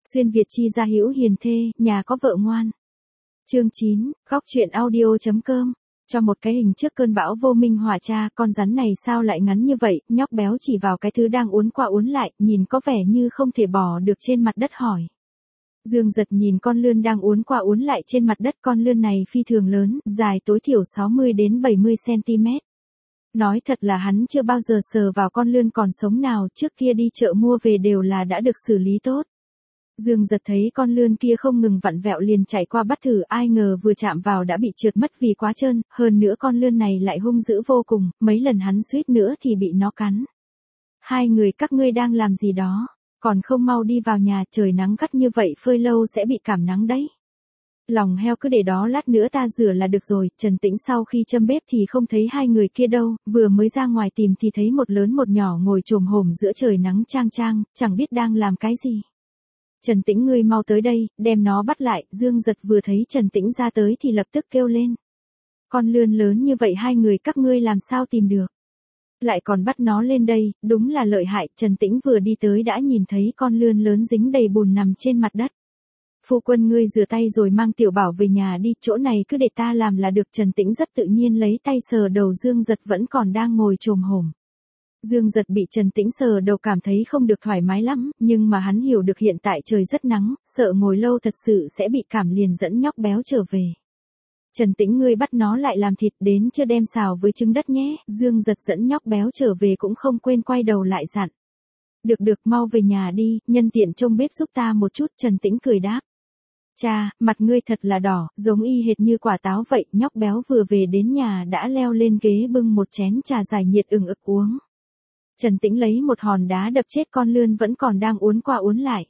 Xuyên Việt chi gia hữu hiền thê, nhà có vợ ngoan. Chương 9, góc truyện audio.com. Cho một cái hình trước cơn bão vô minh hỏa cha, con rắn này sao lại ngắn như vậy, nhóc béo chỉ vào cái thứ đang uốn qua uốn lại, nhìn có vẻ như không thể bỏ được trên mặt đất hỏi. Dương Giật nhìn con lươn đang uốn qua uốn lại trên mặt đất, con lươn này phi thường lớn, dài tối thiểu 60 đến 70 cm. Nói thật là hắn chưa bao giờ sờ vào con lươn còn sống nào, trước kia đi chợ mua về đều là đã được xử lý tốt. Dương Giật thấy con lươn kia không ngừng vặn vẹo liền chạy qua bắt thử, ai ngờ vừa chạm vào đã bị trượt mất vì quá trơn, hơn nữa con lươn này lại hung dữ vô cùng, mấy lần hắn suýt nữa thì bị nó cắn. Hai người các ngươi đang làm gì đó, còn không mau đi vào nhà, trời nắng gắt như vậy phơi lâu sẽ bị cảm nắng đấy. Lòng heo cứ để đó lát nữa ta rửa là được rồi. Trần Tĩnh sau khi châm bếp thì không thấy hai người kia đâu, vừa mới ra ngoài tìm thì thấy một lớn một nhỏ ngồi chồm hổm giữa trời nắng chang chang, chẳng biết đang làm cái gì. Trần Tĩnh, ngươi mau tới đây, đem nó bắt lại. Dương Giật vừa thấy Trần Tĩnh ra tới thì lập tức kêu lên. Con lươn lớn như vậy hai người các ngươi làm sao tìm được? Lại còn bắt nó lên đây, đúng là lợi hại. Trần Tĩnh vừa đi tới đã nhìn thấy con lươn lớn dính đầy bùn nằm trên mặt đất. Phu quân, ngươi rửa tay rồi mang tiểu bảo về nhà đi, chỗ này cứ để ta làm là được. Trần Tĩnh rất tự nhiên lấy tay sờ đầu Dương Giật vẫn còn đang ngồi chồm hổm. Dương Giật bị Trần Tĩnh sờ đầu cảm thấy không được thoải mái lắm, nhưng mà hắn hiểu được hiện tại trời rất nắng, sợ ngồi lâu thật sự sẽ bị cảm liền dẫn nhóc béo trở về. Trần Tĩnh, ngươi bắt nó lại làm thịt, đến chưa đem xào với trứng đất nhé. Dương Giật dẫn nhóc béo trở về cũng không quên quay đầu lại dặn. Được, mau về nhà đi, nhân tiện trông bếp giúp ta một chút. Trần Tĩnh cười đáp. Cha, mặt ngươi thật là đỏ, giống y hệt như quả táo vậy. Nhóc béo vừa về đến nhà đã leo lên ghế bưng một chén trà giải nhiệt ừng ực uống. Trần Tĩnh lấy một hòn đá đập chết con lươn vẫn còn đang uốn qua uốn lại.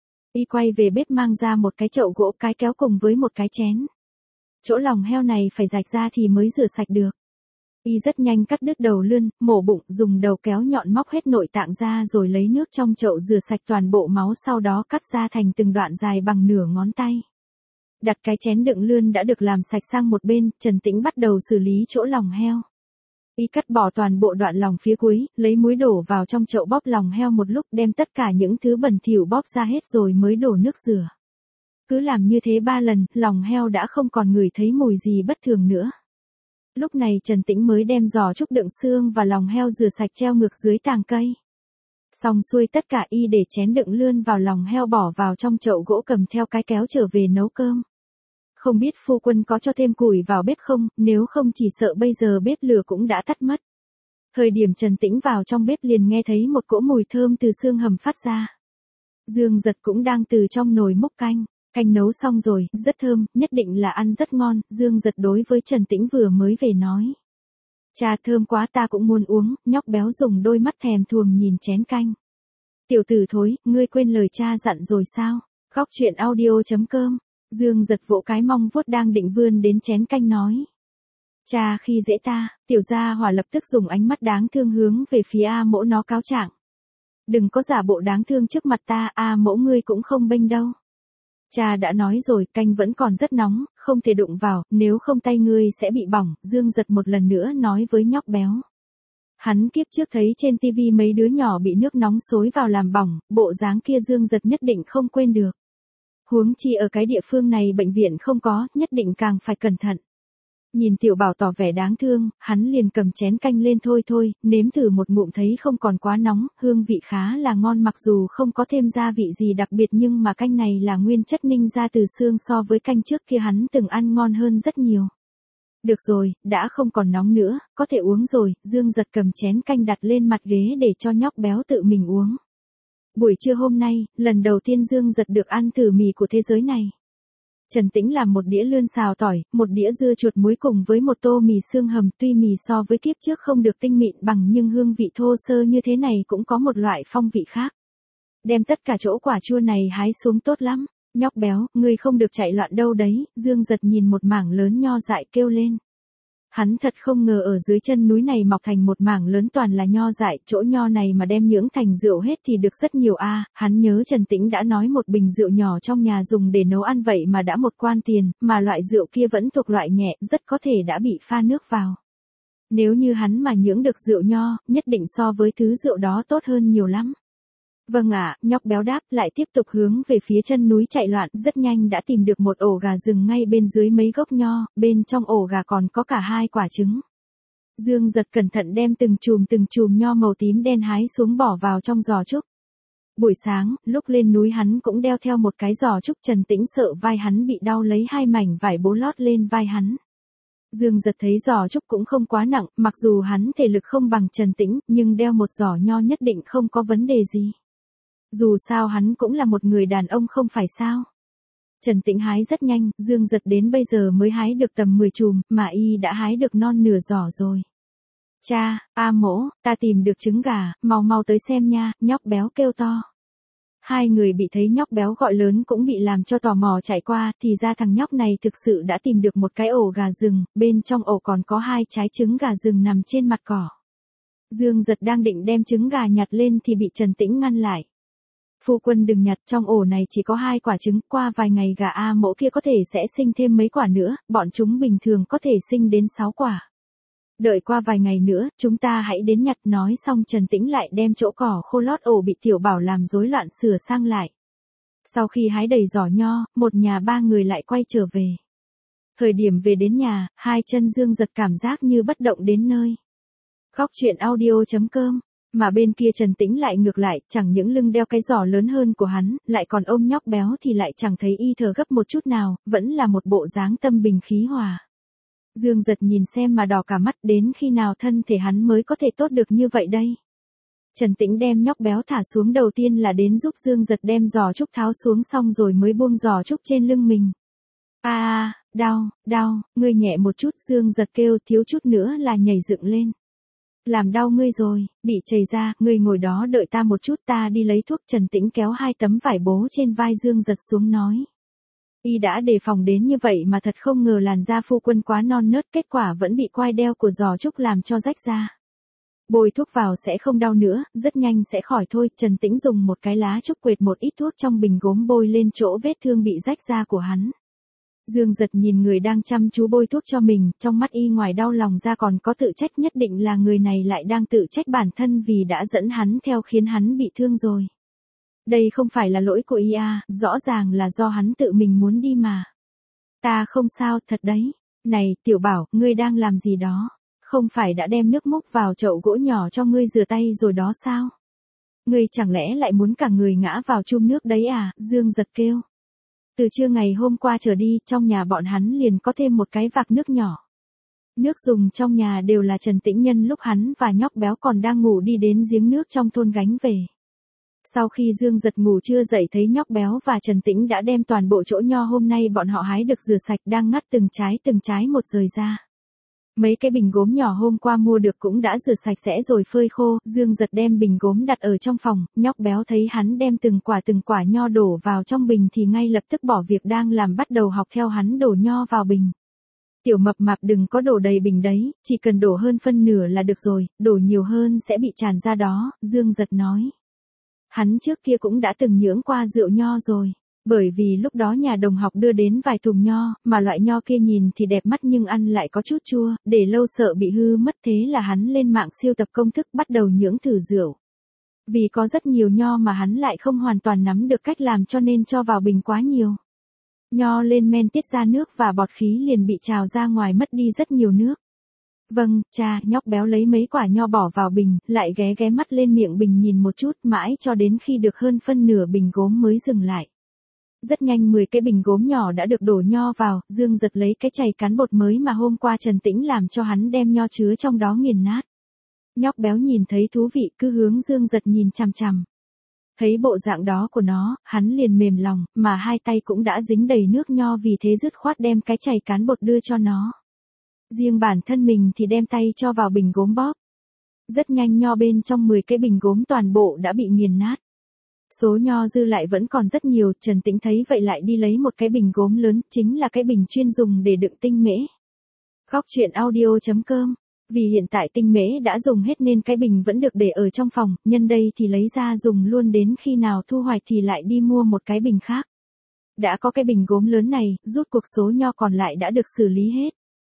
Y quay về bếp mang ra một cái chậu gỗ, cái kéo cùng với một cái chén. Chỗ lòng heo này phải rạch ra thì mới rửa sạch được. Y rất nhanh cắt đứt đầu lươn, mổ bụng, dùng đầu kéo nhọn móc hết nội tạng ra rồi lấy nước trong chậu rửa sạch toàn bộ máu, sau đó cắt ra thành từng đoạn dài bằng nửa ngón tay. Đặt cái chén đựng lươn đã được làm sạch sang một bên, Trần Tĩnh bắt đầu xử lý chỗ lòng heo. Y cắt bỏ toàn bộ đoạn lòng phía cuối, lấy muối đổ vào trong chậu bóp lòng heo một lúc, đem tất cả những thứ bẩn thỉu bóp ra hết rồi mới đổ nước rửa. Cứ làm như thế 3 lần, lòng heo đã không còn ngửi thấy mùi gì bất thường nữa. Lúc này Trần Tĩnh mới đem giò trúc đựng xương và lòng heo rửa sạch treo ngược dưới tàng cây. Xong xuôi tất cả, y để chén đựng lươn vào lòng heo bỏ vào trong chậu gỗ, cầm theo cái kéo trở về nấu cơm. Không biết phu quân có cho thêm củi vào bếp không, nếu không chỉ sợ bây giờ bếp lửa cũng đã tắt mất. Thời điểm Trần Tĩnh vào trong bếp liền nghe thấy một cỗ mùi thơm từ xương hầm phát ra. Dương Giật cũng đang từ trong nồi múc canh. Canh nấu xong rồi, rất thơm, nhất định là ăn rất ngon. Dương Giật đối với Trần Tĩnh vừa mới về nói. Cha, thơm quá, ta cũng muốn uống. Nhóc béo dùng đôi mắt thèm thuồng nhìn chén canh. Tiểu tử thối, ngươi quên lời cha dặn rồi sao? Góc truyện audio.com. Dương Giật vỗ cái mong vuốt đang định vươn đến chén canh nói. Cha khi dễ ta. Tiểu gia hỏa lập tức dùng ánh mắt đáng thương hướng về phía A Mỗ nó cáo trạng. Đừng có giả bộ đáng thương trước mặt ta, A Mỗ ngươi cũng không bênh đâu. Cha đã nói rồi, canh vẫn còn rất nóng, không thể đụng vào, nếu không tay ngươi sẽ bị bỏng. Dương Giật một lần nữa nói với nhóc béo. Hắn kiếp trước thấy trên tivi mấy đứa nhỏ bị nước nóng xối vào làm bỏng, bộ dáng kia Dương Giật nhất định không quên được. Huống chi ở cái địa phương này bệnh viện không có, nhất định càng phải cẩn thận. Nhìn tiểu bảo tỏ vẻ đáng thương, hắn liền cầm chén canh lên, thôi, nếm thử một ngụm thấy không còn quá nóng, hương vị khá là ngon, mặc dù không có thêm gia vị gì đặc biệt nhưng mà canh này là nguyên chất ninh ra từ xương, so với canh trước kia hắn từng ăn ngon hơn rất nhiều. Được rồi, đã không còn nóng nữa, có thể uống rồi. Dương Giật cầm chén canh đặt lên mặt ghế để cho nhóc béo tự mình uống. Buổi trưa hôm nay, lần đầu tiên Dương Giật được ăn thử mì của thế giới này. Trần Tĩnh làm một đĩa lươn xào tỏi, một đĩa dưa chuột muối cùng với một tô mì xương hầm, tuy mì so với kiếp trước không được tinh mịn bằng nhưng hương vị thô sơ như thế này cũng có một loại phong vị khác. Đem tất cả chỗ quả chua này hái xuống tốt lắm. Nhóc béo, ngươi không được chạy loạn đâu đấy. Dương Giật nhìn một mảng lớn nho dại kêu lên. Hắn thật không ngờ ở dưới chân núi này mọc thành một mảng lớn toàn là nho dại, chỗ nho này mà đem nhưỡng thành rượu hết thì được rất nhiều a. Hắn nhớ Trần Tĩnh đã nói một bình rượu nhỏ trong nhà dùng để nấu ăn vậy mà đã một quan tiền, mà loại rượu kia vẫn thuộc loại nhẹ, rất có thể đã bị pha nước vào. Nếu như hắn mà nhưỡng được rượu nho, nhất định so với thứ rượu đó tốt hơn nhiều lắm. Vâng ạ, nhóc béo đáp lại tiếp tục hướng về phía chân núi chạy loạn, rất nhanh đã tìm được một ổ gà rừng ngay bên dưới mấy gốc nho, bên trong ổ gà còn có cả 2 quả trứng. Dương Giật cẩn thận đem từng chùm nho màu tím đen hái xuống bỏ vào trong giò trúc. Buổi sáng, lúc lên núi hắn cũng đeo theo một cái giò trúc. Trần Tĩnh sợ vai hắn bị đau lấy 2 mảnh vải bố lót lên vai hắn. Dương Giật thấy giò trúc cũng không quá nặng, mặc dù hắn thể lực không bằng Trần Tĩnh, nhưng đeo một giò nho nhất định không có vấn đề gì. Dù sao hắn cũng là một người đàn ông không phải sao. Trần Tĩnh hái rất nhanh, Dương Giật đến bây giờ mới hái được tầm 10 chùm, mà y đã hái được non nửa giỏ rồi. Cha, A Mỗ, ta tìm được trứng gà, mau tới xem nha, nhóc béo kêu to. 2 người bị thấy nhóc béo gọi lớn cũng bị làm cho tò mò chạy qua, thì ra thằng nhóc này thực sự đã tìm được một cái ổ gà rừng, bên trong ổ còn có 2 trái trứng gà rừng nằm trên mặt cỏ. Dương Giật đang định đem trứng gà nhặt lên thì bị Trần Tĩnh ngăn lại. Phu quân đừng nhặt, trong ổ này chỉ có 2 quả trứng, qua vài ngày gà A Mỗ kia có thể sẽ sinh thêm mấy quả nữa, bọn chúng bình thường có thể sinh đến 6 quả. Đợi qua vài ngày nữa, chúng ta hãy đến nhặt. Nói xong Trần Tĩnh lại đem chỗ cỏ khô lót ổ bị Tiểu Bảo làm rối loạn sửa sang lại. Sau khi hái đầy giỏ nho, một nhà 3 người lại quay trở về. Thời điểm về đến nhà, 2 chân Dương Giật cảm giác như bất động đến nơi. Khóc chuyện audio.com. Mà bên kia Trần Tĩnh lại ngược lại, chẳng những lưng đeo cái giỏ lớn hơn của hắn, lại còn ôm nhóc béo thì lại chẳng thấy y thở gấp một chút nào, vẫn là một bộ dáng tâm bình khí hòa. Dương Giật nhìn xem mà đỏ cả mắt, đến khi nào thân thể hắn mới có thể tốt được như vậy đây. Trần Tĩnh đem nhóc béo thả xuống, đầu tiên là đến giúp Dương Giật đem giò trúc tháo xuống, xong rồi mới buông giò trúc trên lưng mình. Đau, ngươi nhẹ một chút, Dương Giật kêu, thiếu chút nữa là nhảy dựng lên. Làm đau ngươi rồi, bị chảy ra, ngươi ngồi đó đợi ta một chút, ta đi lấy thuốc. Trần Tĩnh kéo 2 tấm vải bố trên vai Dương Giật xuống nói. Y đã đề phòng đến như vậy mà thật không ngờ làn da phu quân quá non nớt, kết quả vẫn bị quai đeo của giò trúc làm cho rách ra. Bôi thuốc vào sẽ không đau nữa, rất nhanh sẽ khỏi thôi. Trần Tĩnh dùng một cái lá trúc quệt một ít thuốc trong bình gốm bôi lên chỗ vết thương bị rách ra của hắn. Dương Giật nhìn người đang chăm chú bôi thuốc cho mình, trong mắt y ngoài đau lòng ra còn có tự trách, nhất định là người này lại đang tự trách bản thân vì đã dẫn hắn theo khiến hắn bị thương rồi. Đây không phải là lỗi của y à, rõ ràng là do hắn tự mình muốn đi mà. Ta không sao, thật đấy. Này, Tiểu Bảo, ngươi đang làm gì đó? Không phải đã đem nước múc vào chậu gỗ nhỏ cho ngươi rửa tay rồi đó sao? Ngươi chẳng lẽ lại muốn cả người ngã vào chum nước đấy à? Dương Giật kêu. Từ trưa ngày hôm qua trở đi, trong nhà bọn hắn liền có thêm một cái vạc nước nhỏ. Nước dùng trong nhà đều là Trần Tĩnh nhân lúc hắn và nhóc béo còn đang ngủ đi đến giếng nước trong thôn gánh về. Sau khi Dương Giật ngủ trưa dậy thấy nhóc béo và Trần Tĩnh đã đem toàn bộ chỗ nho hôm nay bọn họ hái được rửa sạch, đang ngắt từng trái một rời ra. Mấy cái bình gốm nhỏ hôm qua mua được cũng đã rửa sạch sẽ rồi phơi khô. Dương Giật đem bình gốm đặt ở trong phòng, nhóc béo thấy hắn đem từng quả nho đổ vào trong bình thì ngay lập tức bỏ việc đang làm, bắt đầu học theo hắn đổ nho vào bình. Tiểu mập mạp đừng có đổ đầy bình đấy, chỉ cần đổ hơn phân nửa là được rồi, đổ nhiều hơn sẽ bị tràn ra đó, Dương Giật nói. Hắn trước kia cũng đã từng nhưỡng qua rượu nho rồi. Bởi vì lúc đó nhà đồng học đưa đến vài thùng nho, mà loại nho kia nhìn thì đẹp mắt nhưng ăn lại có chút chua, để lâu sợ bị hư mất, thế là hắn lên mạng siêu tập công thức bắt đầu nhưỡng thử rượu. Vì có rất nhiều nho mà hắn lại không hoàn toàn nắm được cách làm cho nên cho vào bình quá nhiều. Nho lên men tiết ra nước và bọt khí liền bị trào ra ngoài, mất đi rất nhiều nước. Vâng, cha, nhóc béo lấy mấy quả nho bỏ vào bình, lại ghé mắt lên miệng bình nhìn một chút, mãi cho đến khi được hơn phân nửa bình gốm mới dừng lại. Rất nhanh 10 cái bình gốm nhỏ đã được đổ nho vào, Dương Giật lấy cái chày cán bột mới mà hôm qua Trần Tĩnh làm cho hắn đem nho chứa trong đó nghiền nát. Nhóc béo nhìn thấy thú vị cứ hướng Dương Giật nhìn chằm chằm. Thấy bộ dạng đó của nó, hắn liền mềm lòng, mà 2 tay cũng đã dính đầy nước nho, vì thế dứt khoát đem cái chày cán bột đưa cho nó. Riêng bản thân mình thì đem tay cho vào bình gốm bóp. Rất nhanh nho bên trong 10 cái bình gốm toàn bộ đã bị nghiền nát. Số nho dư lại vẫn còn rất nhiều, Trần Tĩnh thấy vậy lại đi lấy một cái bình gốm lớn, chính là cái bình chuyên dùng để đựng tinh mễ. Khóc chuyện audio.com. Vì hiện tại tinh mễ đã dùng hết nên cái bình vẫn được để ở trong phòng, nhân đây thì lấy ra dùng luôn, đến khi nào thu hoạch thì lại đi mua một cái bình khác. Đã có cái bình gốm lớn này, rút cuộc số nho còn lại đã được xử lý hết.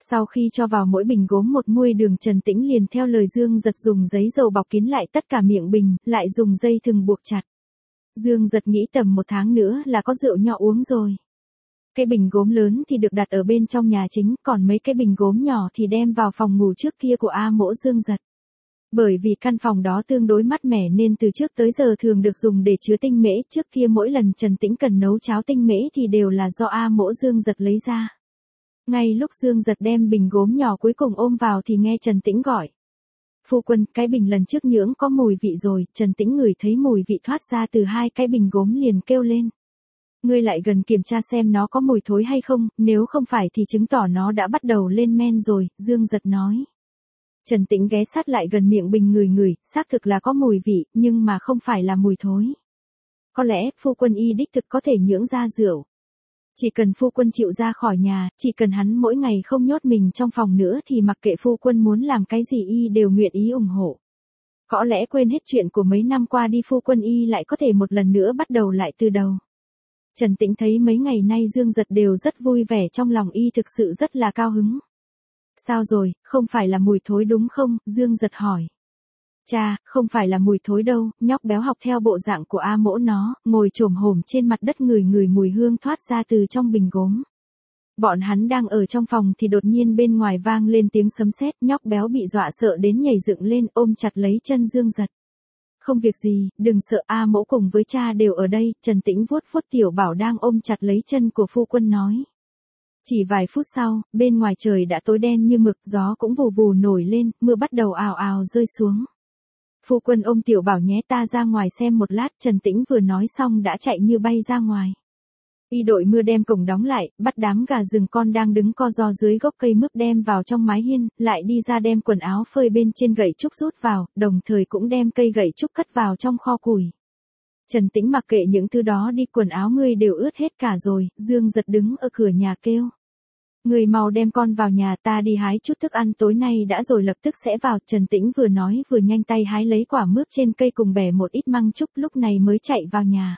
Sau khi cho vào mỗi bình gốm một muôi đường, Trần Tĩnh liền theo lời Dương Giật dùng giấy dầu bọc kín lại tất cả miệng bình, lại dùng dây thừng buộc chặt. Dương Giật nghĩ tầm 1 tháng nữa là có rượu nho uống rồi. Cái bình gốm lớn thì được đặt ở bên trong nhà chính, còn mấy cái bình gốm nhỏ thì đem vào phòng ngủ trước kia của A Mỗ Dương Giật. Bởi vì căn phòng đó tương đối mát mẻ nên từ trước tới giờ thường được dùng để chứa tinh mễ, trước kia mỗi lần Trần Tĩnh cần nấu cháo tinh mễ thì đều là do A Mỗ Dương Giật lấy ra. Ngay lúc Dương Giật đem bình gốm nhỏ cuối cùng ôm vào thì nghe Trần Tĩnh gọi. Phu quân, cái bình lần trước nhưỡng có mùi vị rồi. Trần Tĩnh ngửi thấy mùi vị thoát ra từ 2 cái bình gốm liền kêu lên. Ngươi lại gần kiểm tra xem nó có mùi thối hay không, nếu không phải thì chứng tỏ nó đã bắt đầu lên men rồi, Dương Giật nói. Trần Tĩnh ghé sát lại gần miệng bình ngửi, xác thực là có mùi vị, nhưng mà không phải là mùi thối. Có lẽ, phu quân y đích thực có thể nhưỡng ra rượu. Chỉ cần phu quân chịu ra khỏi nhà, chỉ cần hắn mỗi ngày không nhốt mình trong phòng nữa thì mặc kệ phu quân muốn làm cái gì y đều nguyện ý ủng hộ. Có lẽ quên hết chuyện của mấy năm qua đi, phu quân y lại có thể một lần nữa bắt đầu lại từ đầu. Trần Tĩnh thấy mấy ngày nay Dương Giật đều rất vui vẻ, trong lòng y thực sự rất là cao hứng. Sao rồi, không phải là mùi thối đúng không? Dương Giật hỏi. Cha, không phải là mùi thối đâu. Nhóc béo học theo bộ dạng của A Mỗ nó, ngồi chồm hổm trên mặt đất ngửi mùi hương thoát ra từ trong bình gốm. Bọn hắn đang ở trong phòng thì đột nhiên bên ngoài vang lên tiếng sấm sét, nhóc béo bị dọa sợ đến nhảy dựng lên ôm chặt lấy chân Dương Giật. Không việc gì, đừng sợ, A Mỗ cùng với cha đều ở đây. Trần Tĩnh vuốt tiểu bảo đang ôm chặt lấy chân của phu quân nói. Chỉ vài phút sau, bên ngoài trời đã tối đen như mực, gió cũng vù vù nổi lên, mưa bắt đầu ào ào rơi xuống. Phu quân ôm tiểu bảo nhé, ta ra ngoài xem một lát. Trần Tĩnh vừa nói xong đã chạy như bay ra ngoài. Y đội mưa đem cổng đóng lại, bắt đám gà rừng con đang đứng co ro dưới gốc cây mướp đem vào trong mái hiên, lại đi ra đem quần áo phơi bên trên gậy trúc rút vào, đồng thời cũng đem cây gậy trúc cất vào trong kho củi. Trần Tĩnh mặc kệ những thứ đó đi, quần áo ngươi đều ướt hết cả rồi. Dương Giật đứng ở cửa nhà kêu. Người mau đem con vào nhà, ta đi hái chút thức ăn tối nay đã rồi lập tức sẽ vào. Trần Tĩnh vừa nói vừa nhanh tay hái lấy quả mướp trên cây cùng bẻ một ít măng trúc, lúc này mới chạy vào nhà.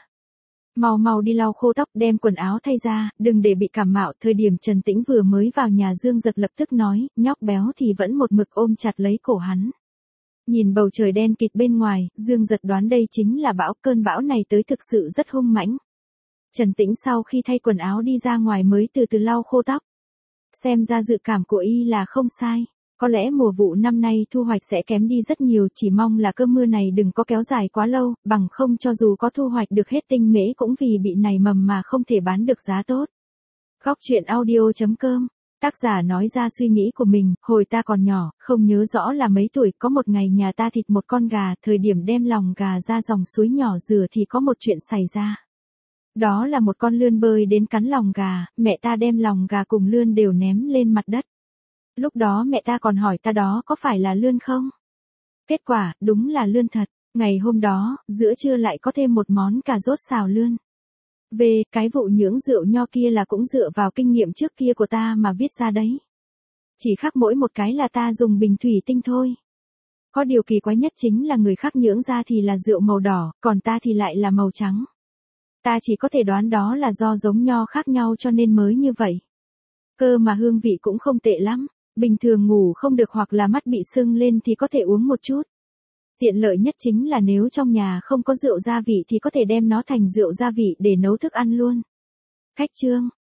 Mau đi lau khô tóc, đem quần áo thay ra, đừng để bị cảm mạo. Thời điểm Trần Tĩnh vừa mới vào nhà, Dương Giật lập tức nói, nhóc béo thì vẫn một mực ôm chặt lấy cổ hắn. Nhìn bầu trời đen kịt bên ngoài, Dương Giật đoán đây chính là bão, cơn bão này tới thực sự rất hung mãnh. Trần Tĩnh sau khi thay quần áo đi ra ngoài mới từ từ lau khô tóc. Xem ra dự cảm của y là không sai. Có lẽ mùa vụ năm nay thu hoạch sẽ kém đi rất nhiều, chỉ mong là cơn mưa này đừng có kéo dài quá lâu, bằng không cho dù có thu hoạch được hết tinh mễ cũng vì bị nảy mầm mà không thể bán được giá tốt. Góc truyện audio.com. Tác giả nói ra suy nghĩ của mình, hồi ta còn nhỏ, không nhớ rõ là mấy tuổi, có một ngày nhà ta thịt một con gà, thời điểm đem lòng gà ra dòng suối nhỏ rửa thì có một chuyện xảy ra. Đó là một con lươn bơi đến cắn lòng gà, mẹ ta đem lòng gà cùng lươn đều ném lên mặt đất. Lúc đó mẹ ta còn hỏi ta đó có phải là lươn không? Kết quả, đúng là lươn thật. Ngày hôm đó, giữa trưa lại có thêm một món cà rốt xào lươn. Về, cái vụ nhưỡng rượu nho kia là cũng dựa vào kinh nghiệm trước kia của ta mà viết ra đấy. Chỉ khác mỗi một cái là ta dùng bình thủy tinh thôi. Có điều kỳ quái nhất chính là người khác nhưỡng ra thì là rượu màu đỏ, còn ta thì lại là màu trắng. Ta chỉ có thể đoán đó là do giống nho khác nhau cho nên mới như vậy. Cơ mà hương vị cũng không tệ lắm. Bình thường ngủ không được hoặc là mắt bị sưng lên thì có thể uống một chút. Tiện lợi nhất chính là nếu trong nhà không có rượu gia vị thì có thể đem nó thành rượu gia vị để nấu thức ăn luôn. Khách chương.